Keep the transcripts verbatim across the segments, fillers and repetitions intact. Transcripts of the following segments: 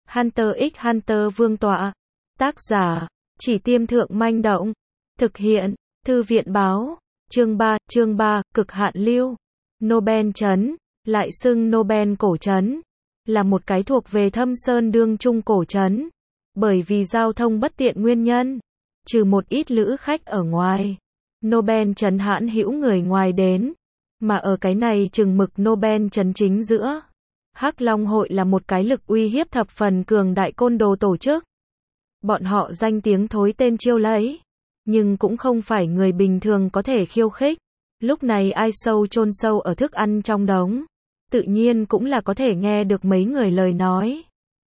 Hunter x Hunter Vương tọa. Tác giả, Chỉ Tiêm Thượng Manh Động. Thực hiện, Thư viện Báo. Chương ba, chương ba, Cực hạn lưu. Nobel trấn, lại xưng Nobel cổ trấn, là một cái thuộc về Thâm Sơn đương trung cổ trấn. Bởi vì giao thông bất tiện nguyên nhân, trừ một ít lữ khách ở ngoài, Nobel trấn hãn hữu người ngoài đến. Mà ở cái này chừng mực Nobel trấn chính giữa, Hắc Long hội là một cái lực uy hiếp thập phần cường đại côn đồ tổ chức. Bọn họ danh tiếng thối tên chiêu lấy, nhưng cũng không phải người bình thường có thể khiêu khích. Lúc này ai sâu chôn sâu ở thức ăn trong đống, tự nhiên cũng là có thể nghe được mấy người lời nói.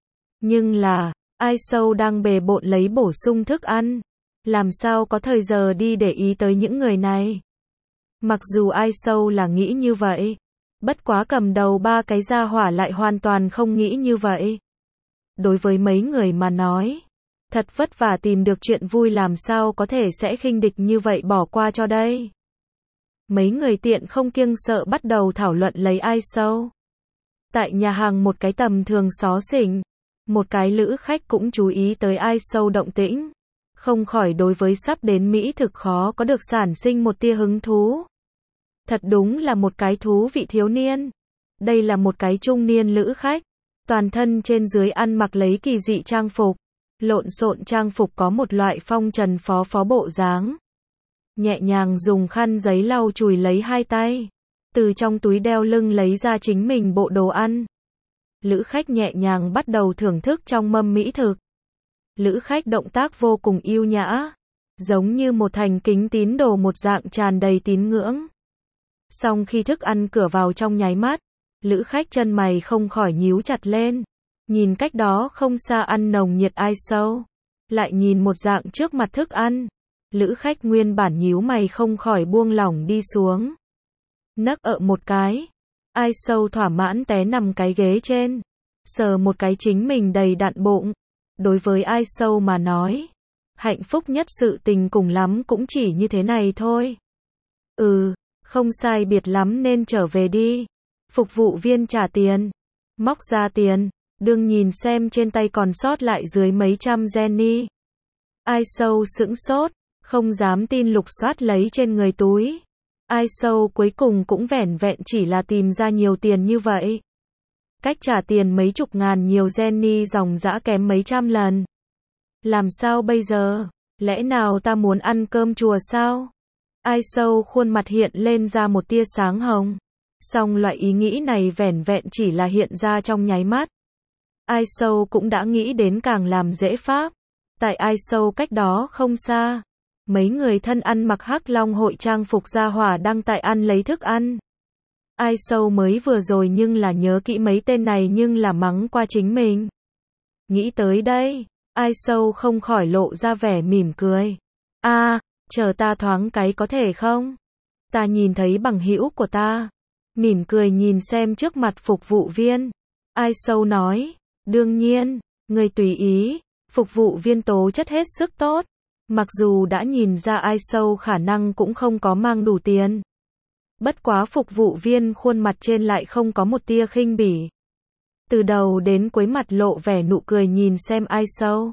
Nhưng là, ai sâu đang bề bộn lấy bổ sung thức ăn, làm sao có thời giờ đi để ý tới những người này. Mặc dù ai sâu là nghĩ như vậy, bất quá cầm đầu ba cái gia hỏa lại hoàn toàn không nghĩ như vậy. Đối với mấy người mà nói, thật vất vả tìm được chuyện vui, làm sao có thể sẽ khinh địch như vậy bỏ qua cho đây. Mấy người tiện không kiêng sợ bắt đầu thảo luận lấy ai sâu. Tại nhà hàng một cái tầm thường xó xỉnh, một cái lữ khách cũng chú ý tới ai sâu động tĩnh, không khỏi đối với sắp đến Mỹ thực khó có được sản sinh một tia hứng thú. Thật đúng là một cái thú vị thiếu niên. Đây là một cái trung niên lữ khách, toàn thân trên dưới ăn mặc lấy kỳ dị trang phục, lộn xộn trang phục có một loại phong trần phó phó bộ dáng. Nhẹ nhàng dùng khăn giấy lau chùi lấy hai tay, từ trong túi đeo lưng lấy ra chính mình bộ đồ ăn. Lữ khách nhẹ nhàng bắt đầu thưởng thức trong mâm mỹ thực. Lữ khách động tác vô cùng yêu nhã, giống như một thành kính tín đồ một dạng tràn đầy tín ngưỡng. Xong khi thức ăn cửa vào trong nháy mắt, lữ khách chân mày không khỏi nhíu chặt lên, nhìn cách đó không xa ăn nồng nhiệt ai sâu, lại nhìn một dạng trước mặt thức ăn, lữ khách nguyên bản nhíu mày không khỏi buông lỏng đi xuống. Nấc ợ một cái, ai sâu thỏa mãn té nằm cái ghế trên, sờ một cái chính mình đầy đặn bụng. Đối với ai sâu mà nói, hạnh phúc nhất sự tình cùng lắm cũng chỉ như thế này thôi. Ừ, không sai biệt lắm nên trở về đi. Phục vụ viên trả tiền, móc ra tiền, đương nhìn xem trên tay còn sót lại dưới mấy trăm Jenny. Ai sâu sững sốt, không dám tin lục soát lấy trên người túi. Ai sâu cuối cùng cũng vẻn vẹn chỉ là tìm ra nhiều tiền như vậy. Cách trả tiền mấy chục ngàn nhiều Jenny dòng dã kém mấy trăm lần. Làm sao bây giờ? Lẽ nào ta muốn ăn cơm chùa sao? Ai sâu khuôn mặt hiện lên ra một tia sáng hồng. Song loại ý nghĩ này vẻn vẹn chỉ là hiện ra trong nháy mắt. Ai sâu cũng đã nghĩ đến càng làm dễ pháp. Tại ai sâu cách đó không xa, mấy người thân ăn mặc Hắc Long hội trang phục gia hỏa đang tại ăn lấy thức ăn. Ai sâu mới vừa rồi nhưng là nhớ kỹ mấy tên này nhưng là mắng qua chính mình. Nghĩ tới đây, ai sâu không khỏi lộ ra vẻ mỉm cười. A, à, chờ ta thoáng cái có thể không? Ta nhìn thấy bằng hữu của ta. Mỉm cười nhìn xem trước mặt phục vụ viên. Ai sâu nói, đương nhiên, người tùy ý. Phục vụ viên tố chất hết sức tốt. Mặc dù đã nhìn ra ai sâu khả năng cũng không có mang đủ tiền. Bất quá phục vụ viên khuôn mặt trên lại không có một tia khinh bỉ. Từ đầu đến cuối mặt lộ vẻ nụ cười nhìn xem ai sâu.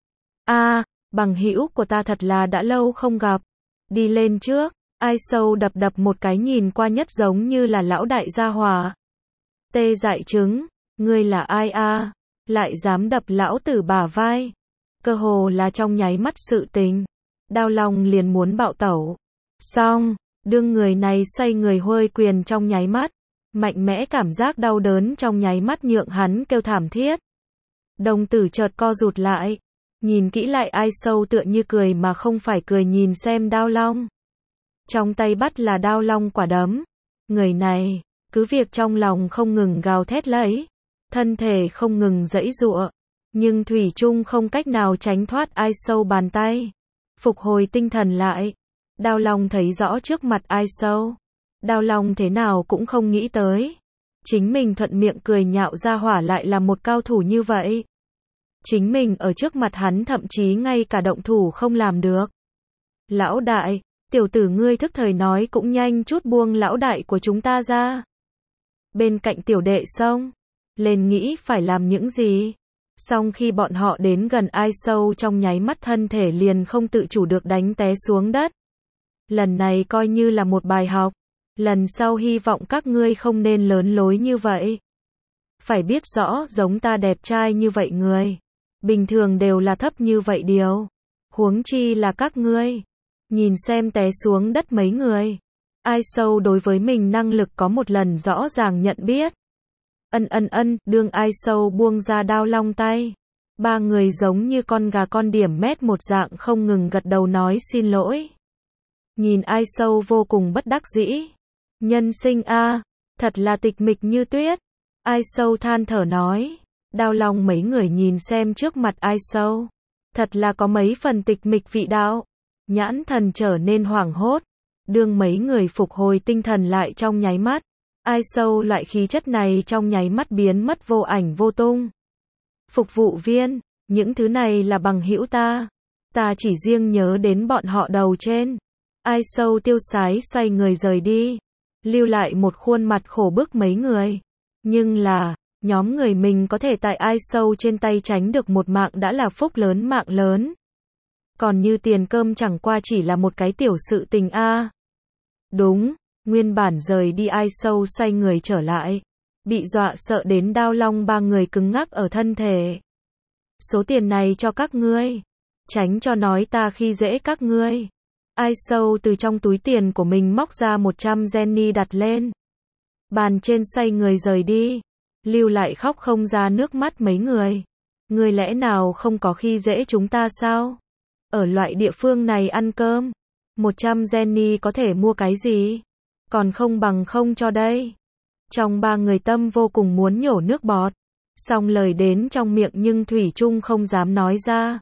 A, à, bằng hữu của ta thật là đã lâu không gặp. Đi lên trước, ai sâu đập đập một cái nhìn qua nhất giống như là lão đại gia hòa. Tê dại trứng, ngươi là ai a? À? Lại dám đập lão tử bả vai. Cơ hồ là trong nháy mắt sự tình. Đao Long liền muốn bạo tẩu. Xong. Đương người này xoay người huơi quyền trong nháy mắt, mạnh mẽ cảm giác đau đớn trong nháy mắt nhượng hắn kêu thảm thiết. Đồng tử chợt co rụt lại, nhìn kỹ lại ai sâu tựa như cười mà không phải cười nhìn xem Đao Long. Trong tay bắt là Đao Long quả đấm. Người này, cứ việc trong lòng không ngừng gào thét lấy, thân thể không ngừng giãy giụa, nhưng thủy chung không cách nào tránh thoát ai sâu bàn tay. Phục hồi tinh thần lại, Đao Long thấy rõ trước mặt ai sâu. Đao Long thế nào cũng không nghĩ tới, chính mình thuận miệng cười nhạo ra hỏa lại là một cao thủ như vậy. Chính mình ở trước mặt hắn thậm chí ngay cả động thủ không làm được. Lão đại, tiểu tử ngươi thức thời nói cũng nhanh chút buông lão đại của chúng ta ra. Bên cạnh tiểu đệ xông lên nghĩ phải làm những gì. Song khi bọn họ đến gần ai sâu trong nháy mắt thân thể liền không tự chủ được đánh té xuống đất. Lần này coi như là một bài học. Lần sau hy vọng các ngươi không nên lớn lối như vậy. Phải biết rõ giống ta đẹp trai như vậy người. Bình thường đều là thấp như vậy điều. Huống chi là các ngươi. Nhìn xem té xuống đất mấy người. Ai sâu đối với mình năng lực có một lần rõ ràng nhận biết. Ân ân ân, đương ai sâu buông ra đao long tay. Ba người giống như con gà con điểm mét một dạng không ngừng gật đầu nói xin lỗi. Nhìn ai sâu vô cùng bất đắc dĩ. Nhân sinh a, thật là tịch mịch như tuyết. Ai sâu than thở nói. Đao long mấy người nhìn xem trước mặt ai sâu. Thật là có mấy phần tịch mịch vị đạo. Nhãn thần trở nên hoảng hốt. Đương mấy người phục hồi tinh thần lại trong nháy mắt. Ai sâu loại khí chất này trong nháy mắt biến mất vô ảnh vô tung. Phục vụ viên, những thứ này là bằng hữu ta. Ta chỉ riêng nhớ đến bọn họ đầu trên. Ai sâu tiêu sái xoay người rời đi. Lưu lại một khuôn mặt khổ bức mấy người. Nhưng là, nhóm người mình có thể tại ai sâu trên tay tránh được một mạng đã là phúc lớn mạng lớn. Còn như tiền cơm chẳng qua chỉ là một cái tiểu sự tình a. Đúng, nguyên bản rời đi ai sâu xoay người trở lại. Bị dọa sợ đến đao long ba người cứng ngắc ở thân thể. Số tiền này cho các ngươi. Tránh cho nói ta khi dễ các ngươi. Ai sâu từ trong túi tiền của mình móc ra một trăm Jenny đặt lên. Bàn trên xoay người rời đi. Lưu lại khóc không ra nước mắt mấy người. Người lẽ nào không có khi dễ chúng ta sao? Ở loại địa phương này ăn cơm. một trăm Jenny có thể mua cái gì? Còn không bằng không cho đây. Trong ba người tâm vô cùng muốn nhổ nước bọt. Song lời đến trong miệng nhưng thủy chung không dám nói ra.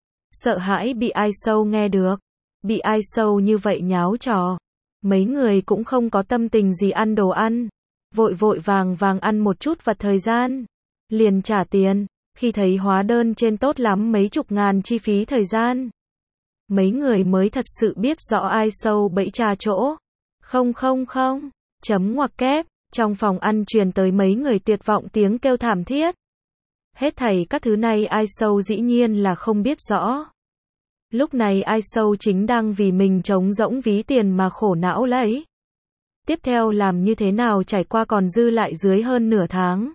Sợ hãi bị ai sâu nghe được. Bị ai sâu như vậy nháo trò. Mấy người cũng không có tâm tình gì ăn đồ ăn. Vội vội vàng vàng ăn một chút vật thời gian. Liền trả tiền. Khi thấy hóa đơn trên tốt lắm mấy chục ngàn chi phí thời gian. Mấy người mới thật sự biết rõ ai sâu bẫy trà chỗ. Không không không. Chấm ngoặc kép. Trong phòng ăn truyền tới mấy người tuyệt vọng tiếng kêu thảm thiết. Hết thảy các thứ này ai sâu dĩ nhiên là không biết rõ. Lúc này ai sâu chính đang vì mình trống rỗng ví tiền mà khổ não lấy. Tiếp theo làm như thế nào trải qua còn dư lại dưới hơn nửa tháng.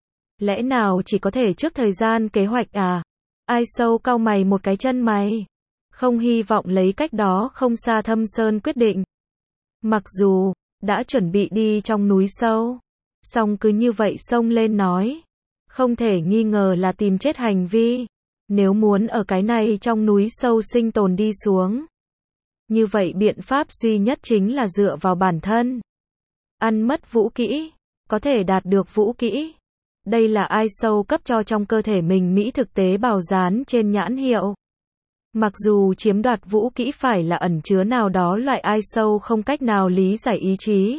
Lẽ nào chỉ có thể trước thời gian kế hoạch à? Ai sâu cau mày một cái chân mày. Không hy vọng lấy cách đó không xa Thâm Sơn quyết định. Mặc dù đã chuẩn bị đi trong núi sâu, song cứ như vậy xông lên nói. Không thể nghi ngờ là tìm chết hành vi. Nếu muốn ở cái này trong núi sâu sinh tồn đi xuống. Như vậy biện pháp duy nhất chính là dựa vào bản thân. Ăn mất vũ kỹ. Có thể đạt được vũ kỹ. Đây là ai sâu cấp cho trong cơ thể mình mỹ thực tế bào dán trên nhãn hiệu. Mặc dù chiếm đoạt vũ kỹ phải là ẩn chứa nào đó loại ai sâu không cách nào lý giải ý chí.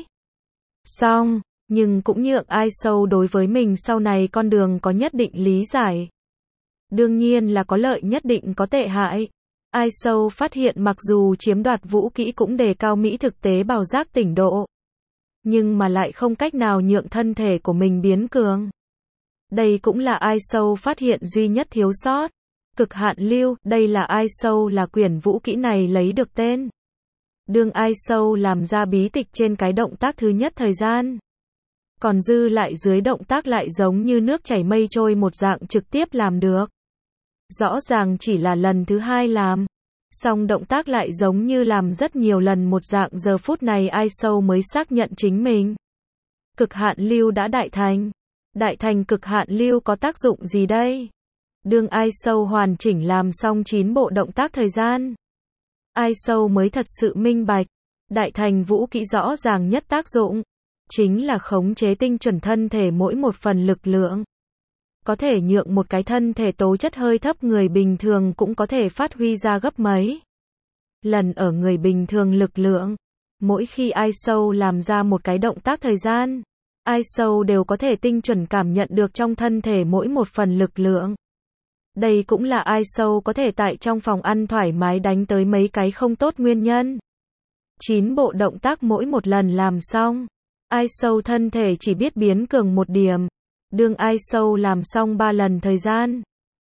Song, nhưng cũng nhượng ai sâu đối với mình sau này con đường có nhất định lý giải. Đương nhiên là có lợi nhất định có tệ hại. Ai sâu phát hiện mặc dù chiếm đoạt vũ kỹ cũng đề cao mỹ thực tế bào giác tỉnh độ. Nhưng mà lại không cách nào nhượng thân thể của mình biến cường. Đây cũng là ai sâu phát hiện duy nhất thiếu sót. Cực hạn lưu, đây là ai sâu là quyển vũ kỹ này lấy được tên. Đương ai sâu làm ra bí tịch trên cái động tác thứ nhất thời gian. Còn dư lại dưới động tác lại giống như nước chảy mây trôi một dạng trực tiếp làm được. Rõ ràng chỉ là lần thứ hai làm. Song động tác lại giống như làm rất nhiều lần một dạng giờ phút này ai sâu mới xác nhận chính mình. Cực hạn lưu đã đại thành. Đại thành cực hạn lưu có tác dụng gì đây? Đương ai sâu hoàn chỉnh làm xong chín bộ động tác thời gian. Ai sâu mới thật sự minh bạch. Đại thành vũ kỹ rõ ràng nhất tác dụng. Chính là khống chế tinh chuẩn thân thể mỗi một phần lực lượng. Có thể nhượng một cái thân thể tố chất hơi thấp người bình thường cũng có thể phát huy ra gấp mấy lần ở người bình thường lực lượng. Mỗi khi ai sâu làm ra một cái động tác thời gian, ai sâu đều có thể tinh chuẩn cảm nhận được trong thân thể mỗi một phần lực lượng. Đây cũng là ai sâu có thể tại trong phòng ăn thoải mái đánh tới mấy cái không tốt nguyên nhân. chín bộ động tác mỗi một lần làm xong, ai sâu thân thể chỉ biết biến cường một điểm. Đương ai sâu làm xong ba lần thời gian,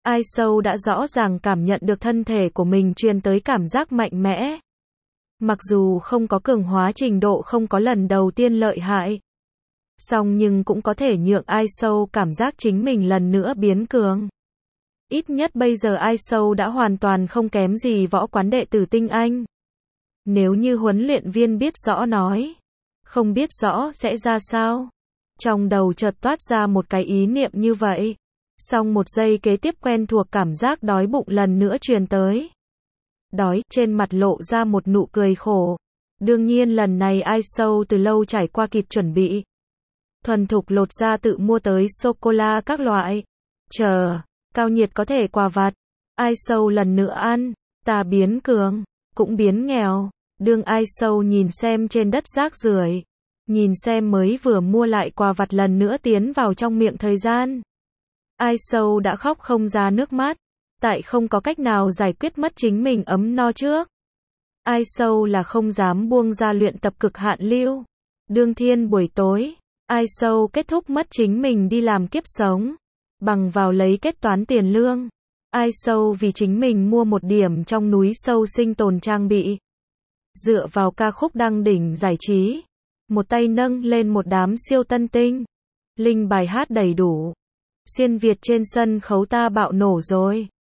Ai Sâu đã rõ ràng cảm nhận được thân thể của mình truyền tới cảm giác mạnh mẽ. Mặc dù không có cường hóa trình độ không có lần đầu tiên lợi hại, song nhưng cũng có thể nhượng Ai Sâu cảm giác chính mình lần nữa biến cường. Ít nhất bây giờ Ai Sâu đã hoàn toàn không kém gì võ quán đệ tử tinh anh. Nếu như huấn luyện viên biết rõ nói, không biết rõ sẽ ra sao? Trong đầu chợt toát ra một cái ý niệm như vậy. Xong một giây kế tiếp quen thuộc cảm giác đói bụng lần nữa truyền tới. Đói, trên mặt lộ ra một nụ cười khổ. Đương nhiên lần này Ai Sâu từ lâu trải qua kịp chuẩn bị. Thuần thục lột ra tự mua tới sô-cô-la các loại. Chờ, cao nhiệt có thể quà vặt. Ai Sâu lần nữa ăn, ta biến cường, cũng biến nghèo. Đương Ai Sâu nhìn xem trên đất rác rưởi, nhìn xem mới vừa mua lại quà vặt lần nữa tiến vào trong miệng thời gian. Ai Sâu đã khóc không ra nước mắt, tại không có cách nào giải quyết mất chính mình ấm no trước. Ai Sâu là không dám buông ra luyện tập cực hạn lưu. Đương thiên buổi tối, Ai Sâu kết thúc mất chính mình đi làm kiếp sống, bằng vào lấy kết toán tiền lương. Ai Sâu vì chính mình mua một điểm trong núi sâu sinh tồn trang bị. Dựa vào ca khúc đăng đỉnh giải trí, một tay nâng lên một đám siêu tân tinh. Linh bài hát đầy đủ. Xuyên Việt trên sân khấu ta bạo nổ rồi.